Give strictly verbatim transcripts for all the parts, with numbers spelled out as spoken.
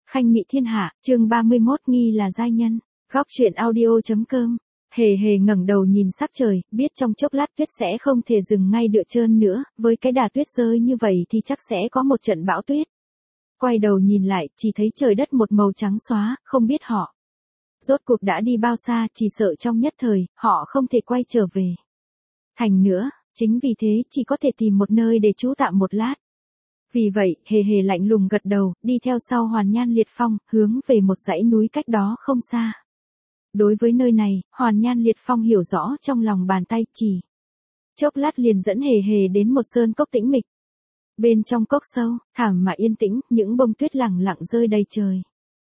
Khanh Mị Thiên Hạ, chương ba mươi mốt nghi là giai nhân. Góc truyện audio.com. Hề hề ngẩng đầu nhìn sắc trời, biết trong chốc lát tuyết sẽ không thể dừng ngay đựa trơn nữa, với cái đà tuyết rơi như vậy thì chắc sẽ có một trận bão tuyết. Quay đầu nhìn lại, chỉ thấy trời đất một màu trắng xóa, không biết họ rốt cuộc đã đi bao xa, chỉ sợ trong nhất thời, họ không thể quay trở về thành nữa, chính vì thế chỉ có thể tìm một nơi để trú tạm một lát. Vì vậy, hề hề lạnh lùng gật đầu, đi theo sau Hoàn Nhan Liệt Phong, hướng về một dãy núi cách đó không xa. Đối với nơi này, Hoàn Nhan Liệt Phong hiểu rõ trong lòng bàn tay, chỉ chốc lát liền dẫn hề hề đến một sơn cốc tĩnh mịch. Bên trong cốc sâu, thảm mà yên tĩnh, những bông tuyết lẳng lặng rơi đầy trời.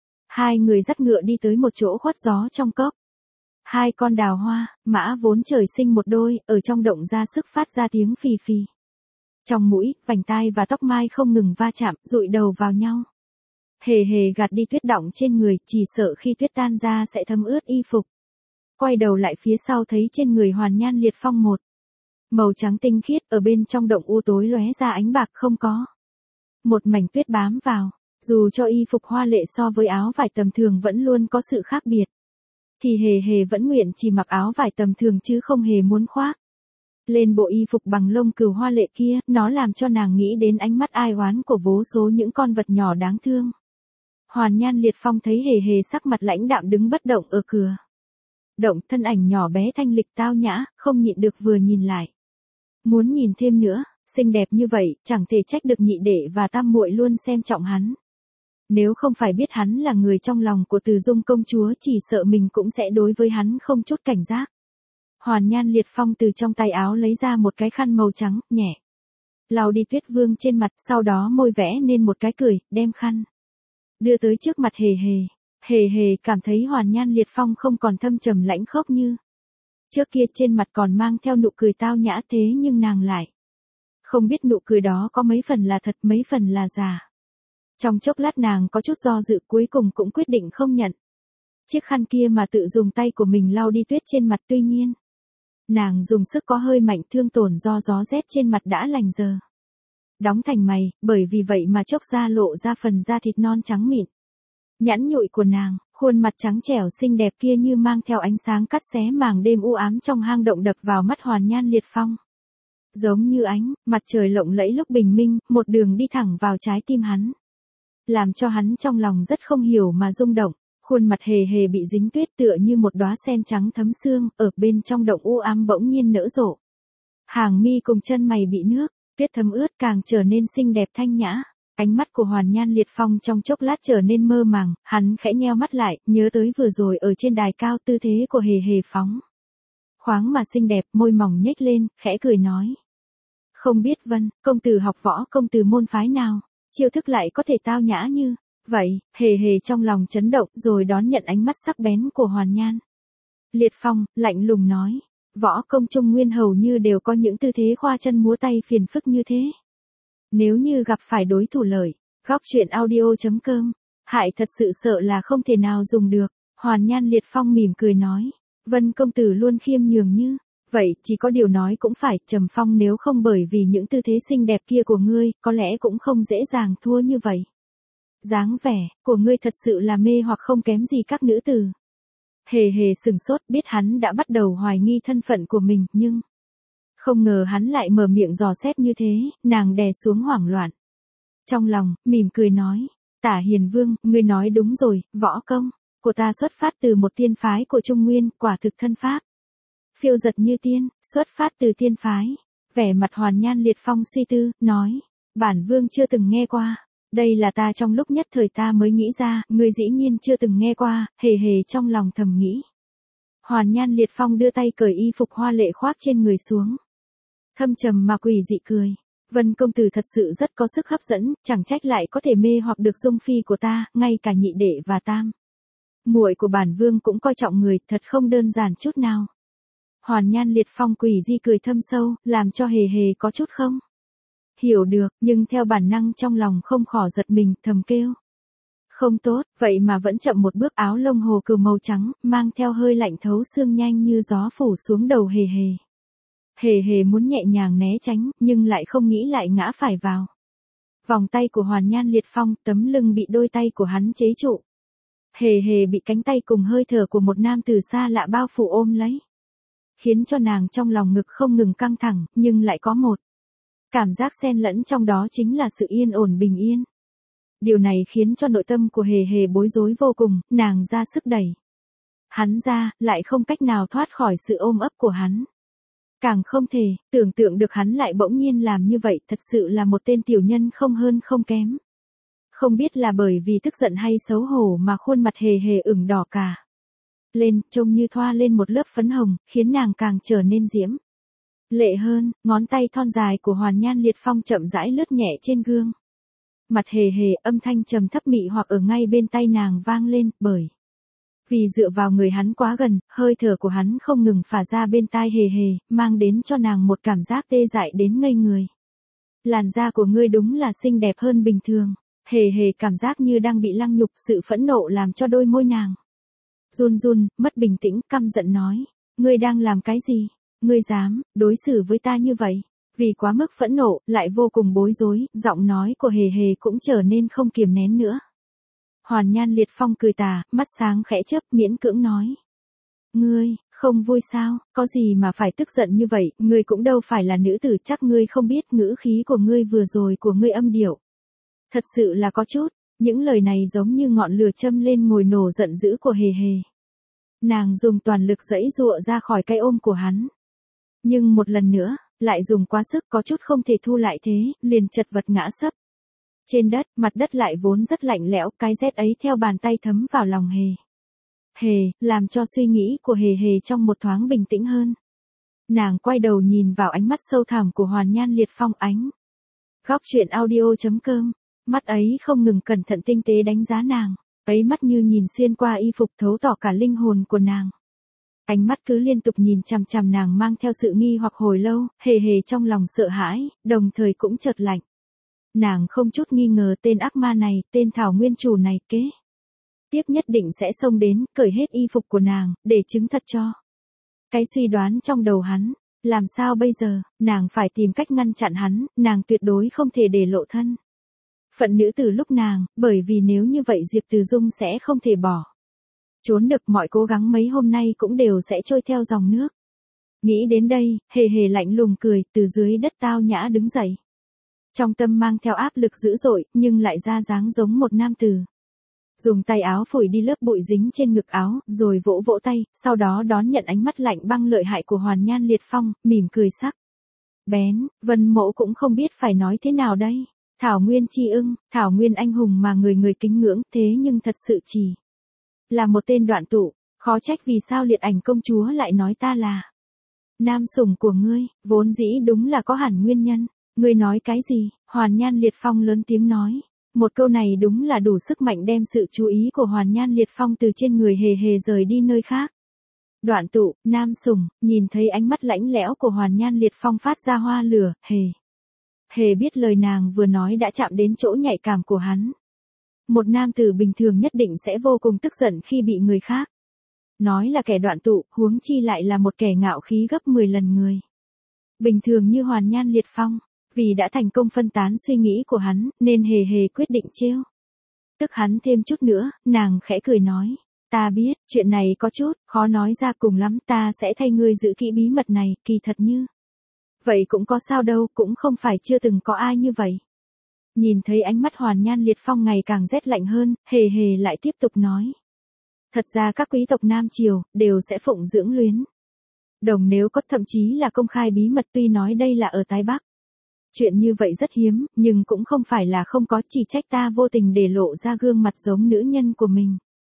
Hai người dắt ngựa đi tới một chỗ khuất gió trong cốc. Hai con đào hoa, mã vốn trời sinh một đôi, ở trong động ra sức phát ra tiếng phì phì. Trong mũi, vành tai và tóc mai không ngừng va chạm, dụi đầu vào nhau. Hề hề gạt đi tuyết đọng trên người, chỉ sợ khi tuyết tan ra sẽ thấm ướt y phục. Quay đầu lại phía sau thấy trên người Hoàn Nhan Liệt Phong một màu trắng tinh khiết, ở bên trong động u tối lóe ra ánh bạc, không có một mảnh tuyết bám vào. Dù cho y phục hoa lệ so với áo vải tầm thường vẫn luôn có sự khác biệt, thì hề hề vẫn nguyện chỉ mặc áo vải tầm thường chứ không hề muốn khoác lên bộ y phục bằng lông cừu hoa lệ kia. Nó làm cho nàng nghĩ đến ánh mắt ai oán của vô số những con vật nhỏ đáng thương. Hoàn Nhan Liệt Phong thấy hề hề sắc mặt lãnh đạm đứng bất động ở cửa động, thân ảnh nhỏ bé thanh lịch tao nhã, không nhịn được vừa nhìn lại. Muốn nhìn thêm nữa, xinh đẹp như vậy, chẳng thể trách được nhị đệ và tam muội luôn xem trọng hắn. Nếu không phải biết hắn là người trong lòng của Từ Dung công chúa, chỉ sợ mình cũng sẽ đối với hắn không chút cảnh giác. Hoàn Nhan Liệt Phong từ trong tay áo lấy ra một cái khăn màu trắng, nhẹ lau đi tuyết vương trên mặt, sau đó môi vẽ nên một cái cười, đem khăn đưa tới trước mặt hề hề. Hề hề cảm thấy Hoàn Nhan Liệt Phong không còn thâm trầm lãnh khốc như trước kia, trên mặt còn mang theo nụ cười tao nhã, thế nhưng nàng lại không biết nụ cười đó có mấy phần là thật, mấy phần là giả. Trong chốc lát nàng có chút do dự, cuối cùng cũng quyết định không nhận chiếc khăn kia mà tự dùng tay của mình lau đi tuyết trên mặt. Tuy nhiên, nàng dùng sức có hơi mạnh, thương tổn do gió rét trên mặt đã lành giờ đóng thành mày, bởi vì vậy mà chốc ra lộ ra phần da thịt non trắng mịn nhẵn nhụi của nàng. Khuôn mặt trắng trẻo xinh đẹp kia như mang theo ánh sáng cắt xé màng đêm u ám trong hang động đập vào mắt Hoàn Nhan Liệt Phong. Giống như ánh mặt trời lộng lẫy lúc bình minh, một đường đi thẳng vào trái tim hắn, làm cho hắn trong lòng rất không hiểu mà rung động. Khuôn mặt hề hề bị dính tuyết tựa như một đóa sen trắng thấm sương, ở bên trong động u ám bỗng nhiên nở rộ. Hàng mi cùng chân mày bị nước tuyết thấm ướt, càng trở nên xinh đẹp thanh nhã. Ánh mắt của Hoàn Nhan Liệt Phong trong chốc lát trở nên mơ màng, hắn khẽ nheo mắt lại, nhớ tới vừa rồi ở trên đài cao tư thế của hề hề phóng khoáng mà xinh đẹp, môi mỏng nhếch lên, khẽ cười nói. Không biết Vân, công tử học võ công từ môn phái nào, chiêu thức lại có thể tao nhã như vậy. Hề hề trong lòng chấn động, rồi đón nhận ánh mắt sắc bén của Hoàn Nhan Liệt Phong, lạnh lùng nói. Võ công Trung Nguyên hầu như đều có những tư thế khoa chân múa tay phiền phức như thế. Nếu như gặp phải đối thủ lợi, góc truyện audio.com, hại thật sự sợ là không thể nào dùng được. Hoàn Nhan Liệt Phong mỉm cười nói. Vân công tử luôn khiêm nhường như vậy, chỉ có điều nói cũng phải, Trầm Phong nếu không bởi vì những tư thế xinh đẹp kia của ngươi, có lẽ cũng không dễ dàng thua như vậy. Dáng vẻ của ngươi thật sự là mê hoặc không kém gì các nữ tử. Hề hề sừng sốt, biết hắn đã bắt đầu hoài nghi thân phận của mình, nhưng không ngờ hắn lại mở miệng dò xét như thế. Nàng đè xuống hoảng loạn trong lòng, mỉm cười nói. Tả Hiền Vương, ngươi nói đúng rồi, võ công của ta xuất phát từ một tiên phái của Trung Nguyên, quả thực thân pháp phiêu giật như tiên, xuất phát từ tiên phái. Vẻ mặt Hoàn Nhan Liệt Phong suy tư, nói. Bản vương chưa từng nghe qua. Đây là ta trong lúc nhất thời ta mới nghĩ ra, ngươi dĩ nhiên chưa từng nghe qua. Hề hề trong lòng thầm nghĩ. Hoàn Nhan Liệt Phong đưa tay cởi y phục hoa lệ khoác trên người xuống, thâm trầm mà quỷ dị cười. Vân công tử thật sự rất có sức hấp dẫn, chẳng trách lại có thể mê hoặc được dung phi của ta, ngay cả nhị đệ và tam muội của bản vương cũng coi trọng người, thật không đơn giản chút nào. Hoàn Nhan Liệt Phong quỷ dị cười thâm sâu, làm cho hề hề có chút không hiểu được, nhưng theo bản năng trong lòng không khỏi giật mình, thầm kêu. Không tốt, vậy mà vẫn chậm một bước. Áo lông hồ cừu màu trắng, mang theo hơi lạnh thấu xương nhanh như gió phủ xuống đầu hề hề. Hề hề muốn nhẹ nhàng né tránh, nhưng lại không nghĩ lại ngã phải vào Vòng tay của Hoàn Nhan Liệt Phong, tấm lưng bị đôi tay của hắn chế trụ. Hề hề bị cánh tay cùng hơi thở của một nam tử xa lạ bao phủ ôm lấy. Khiến cho nàng trong lòng ngực không ngừng căng thẳng, nhưng lại có một cảm giác xen lẫn trong đó chính là sự yên ổn bình yên. Điều này khiến cho nội tâm của hề hề bối rối vô cùng, nàng ra sức đẩy hắn ra, lại không cách nào thoát khỏi sự ôm ấp của hắn. Càng không thể, tưởng tượng được hắn lại bỗng nhiên làm như vậy, thật sự là một tên tiểu nhân không hơn không kém. Không biết là bởi vì tức giận hay xấu hổ mà khuôn mặt hề hề ửng đỏ cả lên, trông như thoa lên một lớp phấn hồng, khiến nàng càng trở nên diễm lệ hơn. Ngón tay thon dài của Hoàn Nhan Liệt Phong chậm rãi lướt nhẹ trên gương mặt hề hề, âm thanh trầm thấp mị hoặc ở ngay bên tai nàng vang lên, bởi vì dựa vào người hắn quá gần, hơi thở của hắn không ngừng phả ra bên tai hề hề, mang đến cho nàng một cảm giác tê dại đến ngây người. Làn da của ngươi đúng là xinh đẹp hơn bình thường. Hề hề cảm giác như đang bị lăng nhục, sự phẫn nộ làm cho đôi môi nàng run run, mất bình tĩnh, căm giận nói. Ngươi đang làm cái gì? Ngươi dám đối xử với ta như vậy? Vì quá mức phẫn nộ, lại vô cùng bối rối, giọng nói của hề hề cũng trở nên không kiềm nén nữa. Hoàn Nhan Liệt Phong cười tà, mắt sáng khẽ chớp, miễn cưỡng nói. Ngươi, không vui sao, có gì mà phải tức giận như vậy, ngươi cũng đâu phải là nữ tử, chắc ngươi không biết ngữ khí của ngươi vừa rồi của ngươi âm điệu. Thật sự là có chút, những lời này giống như ngọn lửa châm lên ngồi nổ giận dữ của hề hề. Nàng dùng toàn lực giãy giụa ra khỏi cái ôm của hắn. Nhưng một lần nữa, lại dùng quá sức, có chút không thể thu lại thế, liền chật vật ngã sấp trên đất, mặt đất lại vốn rất lạnh lẽo, cái rét ấy theo bàn tay thấm vào lòng hề hề, làm cho suy nghĩ của hề hề trong một thoáng bình tĩnh hơn. Nàng quay đầu nhìn vào ánh mắt sâu thẳm của Hoàn Nhan Liệt Phong. Ánh Góc truyện audio chấm com, mắt ấy không ngừng cẩn thận tinh tế đánh giá nàng, ấy mắt như nhìn xuyên qua y phục, thấu tỏ cả linh hồn của nàng. Ánh mắt cứ liên tục nhìn chằm chằm nàng mang theo sự nghi hoặc hồi lâu, hề hề trong lòng sợ hãi, đồng thời cũng chợt lạnh. Nàng không chút nghi ngờ tên ác ma này, tên Thảo Nguyên chủ này kế tiếp nhất định sẽ xông đến, cởi hết y phục của nàng, để chứng thật cho cái suy đoán trong đầu hắn. Làm sao bây giờ, nàng phải tìm cách ngăn chặn hắn, nàng tuyệt đối không thể để lộ thân phận nữ tử lúc nàng, bởi vì nếu như vậy Diệp Từ Dung sẽ không thể bỏ trốn được, mọi cố gắng mấy hôm nay cũng đều sẽ trôi theo dòng nước. Nghĩ đến đây, hề hề lạnh lùng cười, từ dưới đất tao nhã đứng dậy. Trong tâm mang theo áp lực dữ dội, nhưng lại ra dáng giống một nam tử. Dùng tay áo phủi đi lớp bụi dính trên ngực áo, rồi vỗ vỗ tay, sau đó đón nhận ánh mắt lạnh băng lợi hại của Hoàn Nhan Liệt Phong, mỉm cười sắc bén. Vân Mỗ cũng không biết phải nói thế nào đây. Thảo Nguyên chi ưng, Thảo Nguyên anh hùng mà người người kính ngưỡng, thế nhưng thật sự chỉ là một tên đoạn tụ, khó trách vì sao Liệt Ảnh công chúa lại nói ta là nam sủng của ngươi, vốn dĩ đúng là có hẳn nguyên nhân. Ngươi nói cái gì? Hoàn Nhan Liệt Phong lớn tiếng nói. Một câu này đúng là đủ sức mạnh đem sự chú ý của Hoàn Nhan Liệt Phong từ trên người hề hề rời đi nơi khác. Đoạn tụ, nam sủng, nhìn thấy ánh mắt lãnh lẽo của Hoàn Nhan Liệt Phong phát ra hoa lửa, hề hề biết lời nàng vừa nói đã chạm đến chỗ nhạy cảm của hắn. Một nam tử bình thường nhất định sẽ vô cùng tức giận khi bị người khác nói là kẻ đoạn tụ, huống chi lại là một kẻ ngạo khí gấp mười lần người bình thường như Hoàn Nhan Liệt Phong. Vì đã thành công phân tán suy nghĩ của hắn, nên hề hề quyết định trêu tức hắn thêm chút nữa. Nàng khẽ cười nói. Ta biết, chuyện này có chút khó nói ra, cùng lắm ta sẽ thay ngươi giữ kỹ bí mật này, kỳ thật như vậy cũng có sao đâu, cũng không phải chưa từng có ai như vậy. Nhìn thấy ánh mắt Hoàn Nhan Liệt Phong ngày càng rét lạnh hơn, hề hề lại tiếp tục nói. Thật ra các quý tộc Nam Triều đều sẽ phụng dưỡng luyến đồng, nếu có, thậm chí là công khai bí mật, tuy nói đây là ở Tái Bắc. Chuyện như vậy rất hiếm, nhưng cũng không phải là không có, chỉ trách ta vô tình để lộ ra gương mặt giống nữ nhân của mình.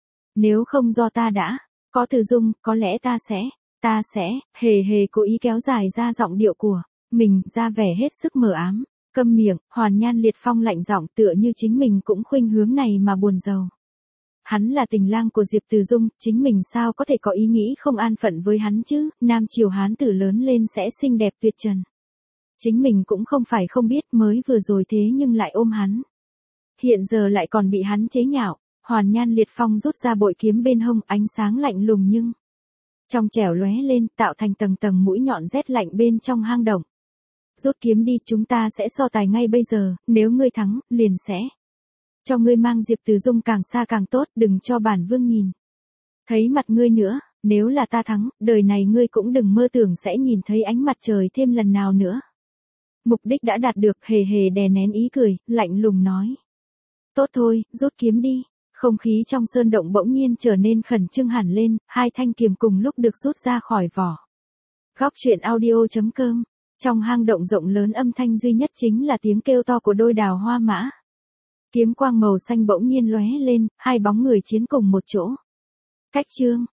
Nếu không do ta đã có Từ Dung, có lẽ ta sẽ, ta sẽ, hề hề cố ý kéo dài ra giọng điệu của mình, ra vẻ hết sức mờ ám. Câm miệng, Hoàn Nhan Liệt Phong lạnh giọng, tựa như chính mình cũng khuynh hướng này mà buồn rầu. Hắn là tình lang của Diệp Từ Dung, chính mình sao có thể có ý nghĩ không an phận với hắn chứ, Nam Triều Hán tử lớn lên sẽ xinh đẹp tuyệt trần. Chính mình cũng không phải không biết, mới vừa rồi thế nhưng lại ôm hắn. Hiện giờ lại còn bị hắn chế nhạo. Hoàn Nhan Liệt Phong rút ra bội kiếm bên hông, ánh sáng lạnh lùng nhưng trong trẻo lóe lên, tạo thành tầng tầng mũi nhọn rét lạnh bên trong hang động. Rút kiếm đi, chúng ta sẽ so tài ngay bây giờ, nếu ngươi thắng, liền sẽ cho ngươi mang Diệp Từ Dung càng xa càng tốt, đừng cho bản vương nhìn thấy mặt ngươi nữa, nếu là ta thắng, đời này ngươi cũng đừng mơ tưởng sẽ nhìn thấy ánh mặt trời thêm lần nào nữa. Mục đích đã đạt được, hề hề đè nén ý cười, lạnh lùng nói. Tốt thôi, rút kiếm đi. Không khí trong sơn động bỗng nhiên trở nên khẩn trương hẳn lên, hai thanh kiếm cùng lúc được rút ra khỏi vỏ. Góc truyện audio chấm com. Trong hang động rộng lớn âm thanh duy nhất chính là tiếng kêu to của đôi đào hoa mã. Kiếm quang màu xanh bỗng nhiên lóe lên, hai bóng người chiến cùng một chỗ. Cách chương